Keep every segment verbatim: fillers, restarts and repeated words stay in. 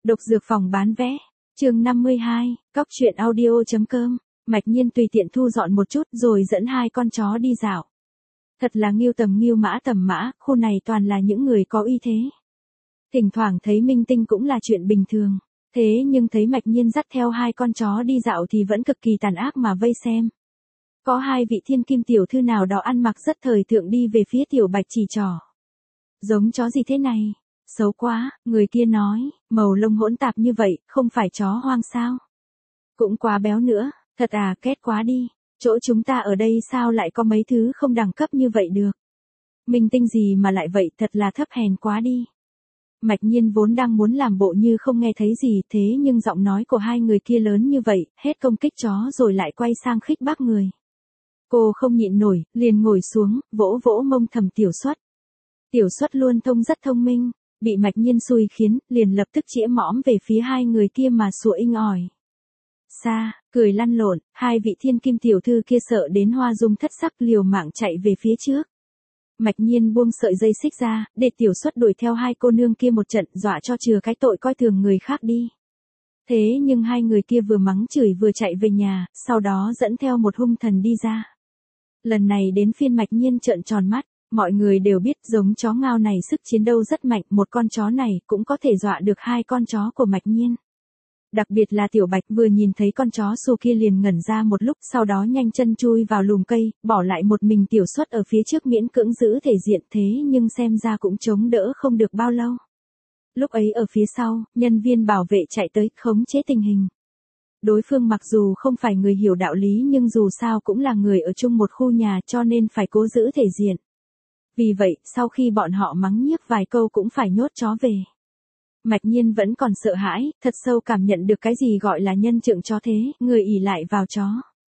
Độc dược phòng bán vé. Chương năm mươi hai, cóc truyện audio.com. Mạch Nhiên tùy tiện thu dọn một chút rồi dẫn hai con chó đi dạo. Thật là nghiêu tầm nghiêu mã tầm mã, khu này toàn là những người có uy thế. Thỉnh thoảng thấy minh tinh cũng là chuyện bình thường. Thế nhưng thấy Mạch Nhiên dắt theo hai con chó đi dạo thì vẫn cực kỳ tàn ác mà vây xem. Có hai vị thiên kim tiểu thư nào đó ăn mặc rất thời thượng đi về phía Tiểu Bạch chỉ trỏ. Giống chó gì thế này? Xấu quá, người kia nói, màu lông hỗn tạp như vậy, không phải chó hoang sao? Cũng quá béo nữa, thật à, kết quá đi. Chỗ chúng ta ở đây sao lại có mấy thứ không đẳng cấp như vậy được? Minh tinh gì mà lại vậy, thật là thấp hèn quá đi. Mạch Nhiên vốn đang muốn làm bộ như không nghe thấy gì, thế nhưng giọng nói của hai người kia lớn như vậy, hết công kích chó rồi lại quay sang khích bác người. Cô không nhịn nổi, liền ngồi xuống, vỗ vỗ mông thầm Tiểu Suất. Tiểu Suất luôn thông rất thông minh, bị Mạch Nhiên xui khiến, liền lập tức chĩa mõm về phía hai người kia mà sủa inh ỏi. Xa, cười lăn lộn, hai vị thiên kim tiểu thư kia sợ đến hoa dung thất sắc liều mạng chạy về phía trước. Mạch Nhiên buông sợi dây xích ra, để Tiểu Suất đuổi theo hai cô nương kia một trận, dọa cho chừa cái tội coi thường người khác đi. Thế nhưng hai người kia vừa mắng chửi vừa chạy về nhà, sau đó dẫn theo một hung thần đi ra. Lần này đến phiên Mạch Nhiên trợn tròn mắt, mọi người đều biết giống chó ngao này sức chiến đấu rất mạnh, một con chó này cũng có thể dọa được hai con chó của Mạch Nhiên. Đặc biệt là Tiểu Bạch vừa nhìn thấy con chó xù kia liền ngẩn ra một lúc, sau đó nhanh chân chui vào lùm cây, bỏ lại một mình Tiểu Suất ở phía trước miễn cưỡng giữ thể diện, thế nhưng xem ra cũng chống đỡ không được bao lâu. Lúc ấy ở phía sau, nhân viên bảo vệ chạy tới khống chế tình hình. Đối phương mặc dù không phải người hiểu đạo lý nhưng dù sao cũng là người ở chung một khu nhà cho nên phải cố giữ thể diện. Vì vậy, sau khi bọn họ mắng nhiếc vài câu cũng phải nhốt chó về. Mạch Nhiên vẫn còn sợ hãi, thật sâu cảm nhận được cái gì gọi là nhân trượng chó thế, người ỷ lại vào chó.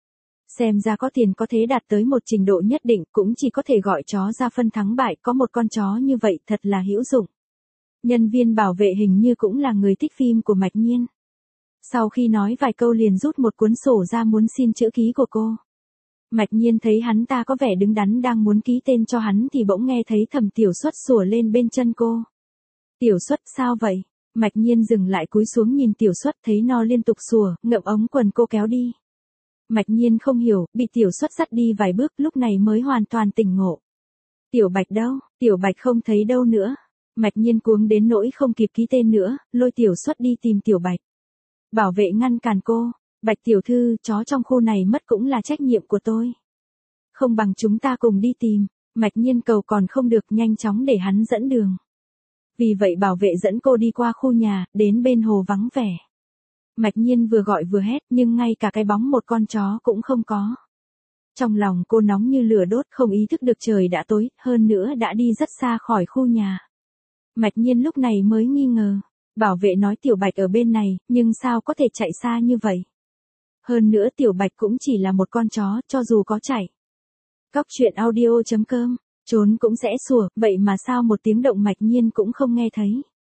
Xem ra có tiền có thế đạt tới một trình độ nhất định cũng chỉ có thể gọi chó ra phân thắng bại, có một con chó như vậy thật là hữu dụng. Nhân viên bảo vệ hình như cũng là người thích phim của Mạch Nhiên. Sau khi nói vài câu liền rút một cuốn sổ ra muốn xin chữ ký của cô. Mạch Nhiên thấy hắn ta có vẻ đứng đắn đang muốn ký tên cho hắn thì bỗng nghe thấy thầm Tiểu Suất sủa lên bên chân cô. Tiểu Suất sao vậy? Mạch Nhiên dừng lại cúi xuống nhìn Tiểu Suất thấy nó liên tục sủa, ngậm ống quần cô kéo đi. Mạch Nhiên không hiểu, bị Tiểu Suất dắt đi vài bước lúc này mới hoàn toàn tỉnh ngộ. Tiểu Bạch đâu? Tiểu Bạch không thấy đâu nữa. Mạch Nhiên cuống đến nỗi không kịp ký tên nữa, lôi Tiểu Suất đi tìm Tiểu Bạch. Bảo vệ ngăn cản cô. Bạch tiểu thư, chó trong khu này mất cũng là trách nhiệm của tôi. Không bằng chúng ta cùng đi tìm. Mạch Nhiên cầu còn không được, nhanh chóng để hắn dẫn đường. Vì vậy bảo vệ dẫn cô đi qua khu nhà, đến bên hồ vắng vẻ. Mạch Nhiên vừa gọi vừa hét nhưng ngay cả cái bóng một con chó cũng không có. Trong lòng cô nóng như lửa đốt, không ý thức được trời đã tối, hơn nữa đã đi rất xa khỏi khu nhà. Mạch Nhiên lúc này mới nghi ngờ. Bảo vệ nói Tiểu Bạch ở bên này, nhưng sao có thể chạy xa như vậy? Hơn nữa Tiểu Bạch cũng chỉ là một con chó, cho dù có chạy. Cóc truyện audio.com, trốn cũng sẽ sủa, vậy mà sao một tiếng động Mạch Nhiên cũng không nghe thấy.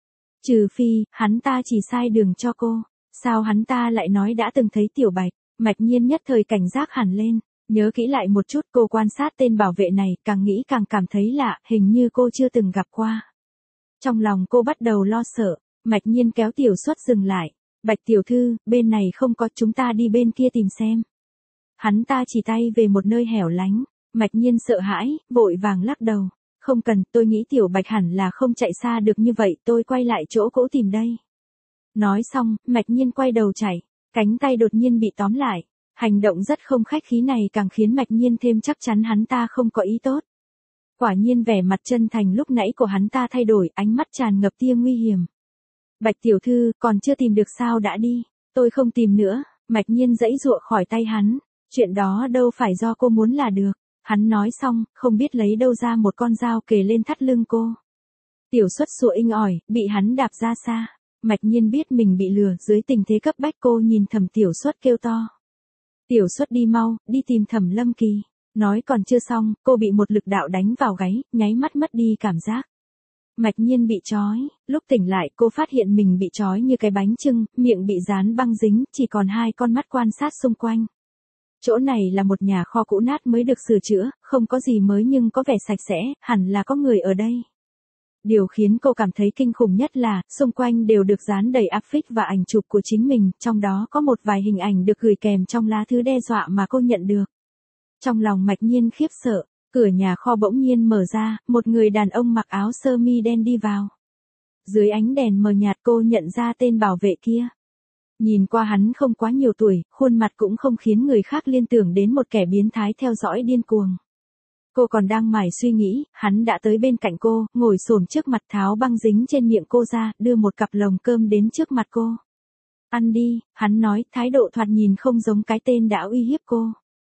Trừ phi, hắn ta chỉ sai đường cho cô, sao hắn ta lại nói đã từng thấy Tiểu Bạch, Mạch Nhiên nhất thời cảnh giác hẳn lên, nhớ kỹ lại một chút cô quan sát tên bảo vệ này, càng nghĩ càng cảm thấy lạ, hình như cô chưa từng gặp qua. Trong lòng cô bắt đầu lo sợ, Mạch Nhiên kéo Tiểu Suất dừng lại. Bạch tiểu thư, bên này không có, chúng ta đi bên kia tìm xem. Hắn ta chỉ tay về một nơi hẻo lánh. Mạch Nhiên sợ hãi, vội vàng lắc đầu. Không cần, tôi nghĩ Tiểu Bạch hẳn là không chạy xa được như vậy, tôi quay lại chỗ cũ tìm đây. Nói xong, Mạch Nhiên quay đầu chạy, cánh tay đột nhiên bị tóm lại. Hành động rất không khách khí này càng khiến Mạch Nhiên thêm chắc chắn hắn ta không có ý tốt. Quả nhiên vẻ mặt chân thành lúc nãy của hắn ta thay đổi, ánh mắt tràn ngập tia nguy hiểm. Bạch tiểu thư, còn chưa tìm được sao đã đi, tôi không tìm nữa. Mạch Nhiên giãy giụa khỏi tay hắn, chuyện đó đâu phải do cô muốn là được. Hắn nói xong, không biết lấy đâu ra một con dao kề lên thắt lưng cô. Tiểu Suất sủa inh ỏi, bị hắn đạp ra xa. Mạch Nhiên biết mình bị lừa, dưới tình thế cấp bách cô nhìn thầm Tiểu Suất kêu to. Tiểu Suất đi mau, đi tìm Thẩm Lâm Kỳ. Nói còn chưa xong, cô bị một lực đạo đánh vào gáy, nháy mắt mất đi cảm giác. Mạch Nhiên bị trói, lúc tỉnh lại cô phát hiện mình bị trói như cái bánh chưng, miệng bị dán băng dính, chỉ còn hai con mắt quan sát xung quanh. Chỗ này là một nhà kho cũ nát mới được sửa chữa, không có gì mới nhưng có vẻ sạch sẽ, hẳn là có người ở đây. Điều khiến cô cảm thấy kinh khủng nhất là, xung quanh đều được dán đầy áp phích và ảnh chụp của chính mình, trong đó có một vài hình ảnh được gửi kèm trong lá thư đe dọa mà cô nhận được. Trong lòng Mạch Nhiên khiếp sợ, cửa nhà kho bỗng nhiên mở ra, một người đàn ông mặc áo sơ mi đen đi vào. Dưới ánh đèn mờ nhạt cô nhận ra tên bảo vệ kia. Nhìn qua hắn không quá nhiều tuổi, khuôn mặt cũng không khiến người khác liên tưởng đến một kẻ biến thái theo dõi điên cuồng. Cô còn đang mải suy nghĩ, hắn đã tới bên cạnh cô, ngồi xổm trước mặt tháo băng dính trên miệng cô ra, đưa một cặp lồng cơm đến trước mặt cô. Ăn đi, hắn nói, thái độ thoạt nhìn không giống cái tên đã uy hiếp cô.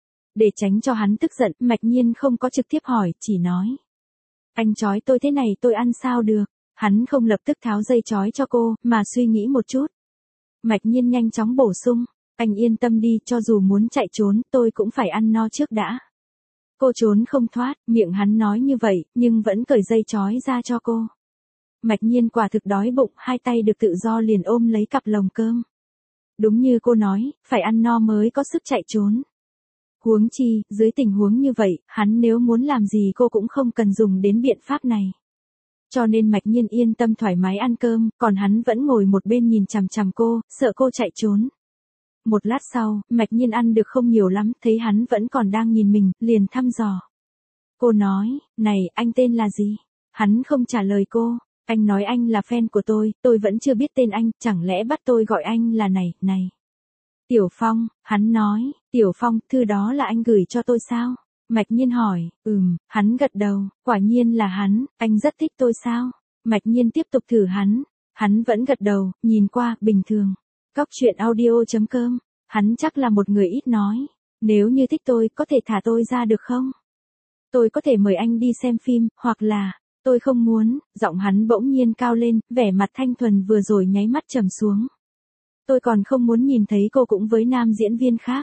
Để tránh cho hắn tức giận, Mạch Nhiên không có trực tiếp hỏi, chỉ nói. Anh trói tôi thế này tôi ăn sao được. Hắn không lập tức tháo dây trói cho cô, mà suy nghĩ một chút. Mạch Nhiên nhanh chóng bổ sung, anh yên tâm đi, cho dù muốn chạy trốn, tôi cũng phải ăn no trước đã. Cô trốn không thoát, miệng hắn nói như vậy, nhưng vẫn cởi dây trói ra cho cô. Mạch Nhiên quả thực đói bụng, hai tay được tự do liền ôm lấy cặp lồng cơm. Đúng như cô nói, phải ăn no mới có sức chạy trốn. Huống chi, dưới tình huống như vậy, hắn nếu muốn làm gì cô cũng không cần dùng đến biện pháp này. Cho nên Mạch Nhiên yên tâm thoải mái ăn cơm, còn hắn vẫn ngồi một bên nhìn chằm chằm cô, sợ cô chạy trốn. Một lát sau, Mạch Nhiên ăn được không nhiều lắm, thấy hắn vẫn còn đang nhìn mình, liền thăm dò. Cô nói, này, anh tên là gì? Hắn không trả lời cô, anh nói anh là fan của tôi, tôi vẫn chưa biết tên anh, chẳng lẽ bắt tôi gọi anh là này, này. Tiểu Phong, hắn nói, Tiểu Phong, thư đó là anh gửi cho tôi sao? Mạch Nhiên hỏi, ừm, hắn gật đầu, quả nhiên là hắn, anh rất thích tôi sao? Mạch Nhiên tiếp tục thử hắn, hắn vẫn gật đầu, nhìn qua, bình thường. Cóc truyện audio chấm com, hắn chắc là một người ít nói, nếu như thích tôi, có thể thả tôi ra được không? Tôi có thể mời anh đi xem phim, hoặc là, tôi không muốn, giọng hắn bỗng nhiên cao lên, vẻ mặt thanh thuần vừa rồi nháy mắt trầm xuống. Tôi còn không muốn nhìn thấy cô cũng với nam diễn viên khác.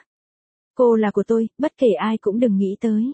Cô là của tôi, bất kể ai cũng đừng nghĩ tới.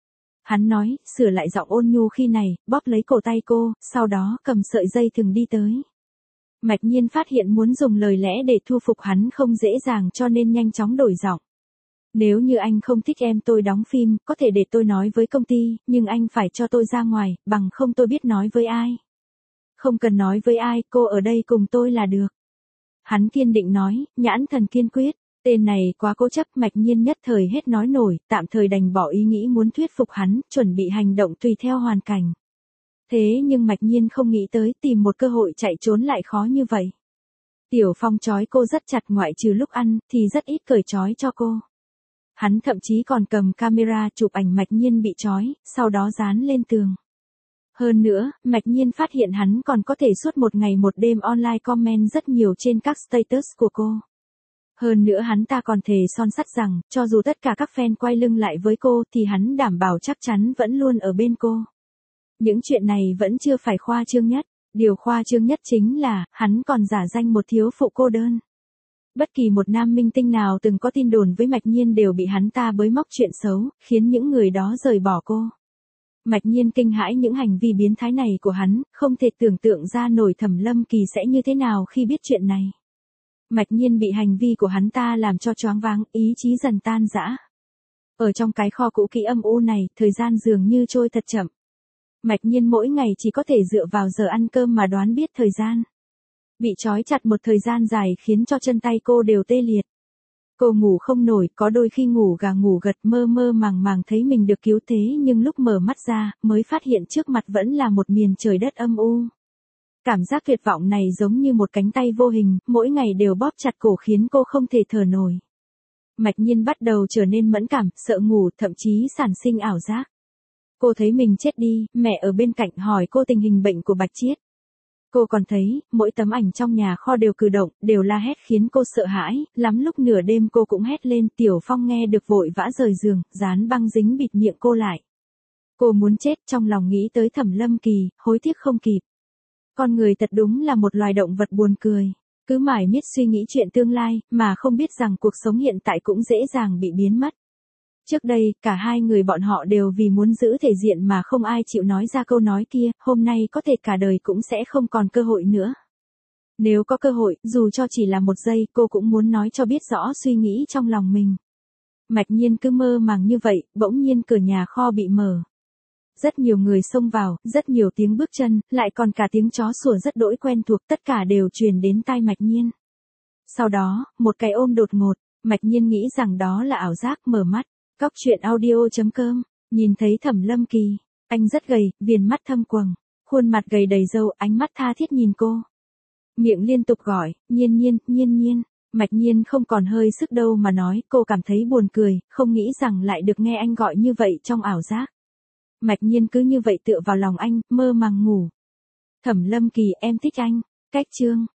Hắn nói, sửa lại giọng ôn nhu khi này, bóp lấy cổ tay cô, sau đó cầm sợi dây thừng đi tới. Mạch Nhiên phát hiện muốn dùng lời lẽ để thu phục hắn không dễ dàng cho nên nhanh chóng đổi giọng. Nếu như anh không thích em tôi đóng phim, có thể để tôi nói với công ty, nhưng anh phải cho tôi ra ngoài, bằng không tôi biết nói với ai. Không cần nói với ai, cô ở đây cùng tôi là được. Hắn kiên định nói, nhãn thần kiên quyết. Tên này quá cố chấp, Mạch Nhiên nhất thời hết nói nổi, tạm thời đành bỏ ý nghĩ muốn thuyết phục hắn, chuẩn bị hành động tùy theo hoàn cảnh. Thế nhưng Mạch Nhiên không nghĩ tới tìm một cơ hội chạy trốn lại khó như vậy. Tiểu Phong trói cô rất chặt, ngoại trừ lúc ăn, thì rất ít cởi trói cho cô. Hắn thậm chí còn cầm camera chụp ảnh Mạch Nhiên bị trói, sau đó dán lên tường. Hơn nữa, Mạch Nhiên phát hiện hắn còn có thể suốt một ngày một đêm online comment rất nhiều trên các status của cô. Hơn nữa hắn ta còn thề son sắt rằng, cho dù tất cả các fan quay lưng lại với cô thì hắn đảm bảo chắc chắn vẫn luôn ở bên cô. Những chuyện này vẫn chưa phải khoa trương nhất, điều khoa trương nhất chính là, hắn còn giả danh một thiếu phụ cô đơn. Bất kỳ một nam minh tinh nào từng có tin đồn với Mạch Nhiên đều bị hắn ta bới móc chuyện xấu, khiến những người đó rời bỏ cô. Mạch Nhiên kinh hãi những hành vi biến thái này của hắn, không thể tưởng tượng ra nổi Thẩm Lâm Kỳ sẽ như thế nào khi biết chuyện này. Mạch Nhiên bị hành vi của hắn ta làm cho choáng váng, ý chí dần tan rã. Ở trong cái kho cũ kỹ âm u này, thời gian dường như trôi thật chậm. Mạch Nhiên mỗi ngày chỉ có thể dựa vào giờ ăn cơm mà đoán biết thời gian. Bị trói chặt một thời gian dài khiến cho chân tay cô đều tê liệt. Cô ngủ không nổi, có đôi khi ngủ gà ngủ gật, mơ mơ màng màng thấy mình được cứu thế, nhưng lúc mở mắt ra, mới phát hiện trước mặt vẫn là một miền trời đất âm u. Cảm giác tuyệt vọng này giống như một cánh tay vô hình, mỗi ngày đều bóp chặt cổ khiến cô không thể thở nổi. Mạch Nhiên bắt đầu trở nên mẫn cảm, sợ ngủ, thậm chí sản sinh ảo giác. Cô thấy mình chết đi, mẹ ở bên cạnh hỏi cô tình hình bệnh của Bạch Chiết. Cô còn thấy, mỗi tấm ảnh trong nhà kho đều cử động, đều la hét khiến cô sợ hãi, lắm lúc nửa đêm cô cũng hét lên. Tiểu Phong nghe được vội vã rời giường, dán băng dính bịt miệng cô lại. Cô muốn chết, trong lòng nghĩ tới Thẩm Lâm Kỳ, hối tiếc không kịp. Con người thật đúng là một loài động vật buồn cười, cứ mải miết suy nghĩ chuyện tương lai, mà không biết rằng cuộc sống hiện tại cũng dễ dàng bị biến mất. Trước đây, cả hai người bọn họ đều vì muốn giữ thể diện mà không ai chịu nói ra câu nói kia, hôm nay có thể cả đời cũng sẽ không còn cơ hội nữa. Nếu có cơ hội, dù cho chỉ là một giây, cô cũng muốn nói cho biết rõ suy nghĩ trong lòng mình. Mạch Nhiên cứ mơ màng như vậy, bỗng nhiên cửa nhà kho bị mở. Rất nhiều người xông vào, rất nhiều tiếng bước chân, lại còn cả tiếng chó sủa rất đỗi quen thuộc, tất cả đều truyền đến tai Mạch Nhiên. Sau đó, một cái ôm đột ngột, Mạch Nhiên nghĩ rằng đó là ảo giác, mở mắt. Cóc truyện audio chấm com, nhìn thấy Thẩm Lâm Kỳ, anh rất gầy, viền mắt thâm quầng, khuôn mặt gầy đầy râu, ánh mắt tha thiết nhìn cô. Miệng liên tục gọi, Nhiên Nhiên, Nhiên Nhiên. Mạch Nhiên không còn hơi sức đâu mà nói, cô cảm thấy buồn cười, không nghĩ rằng lại được nghe anh gọi như vậy trong ảo giác. Mạch Nhiên cứ như vậy tựa vào lòng anh, mơ màng ngủ. Thẩm Lâm Kỳ, em thích anh. Cách chương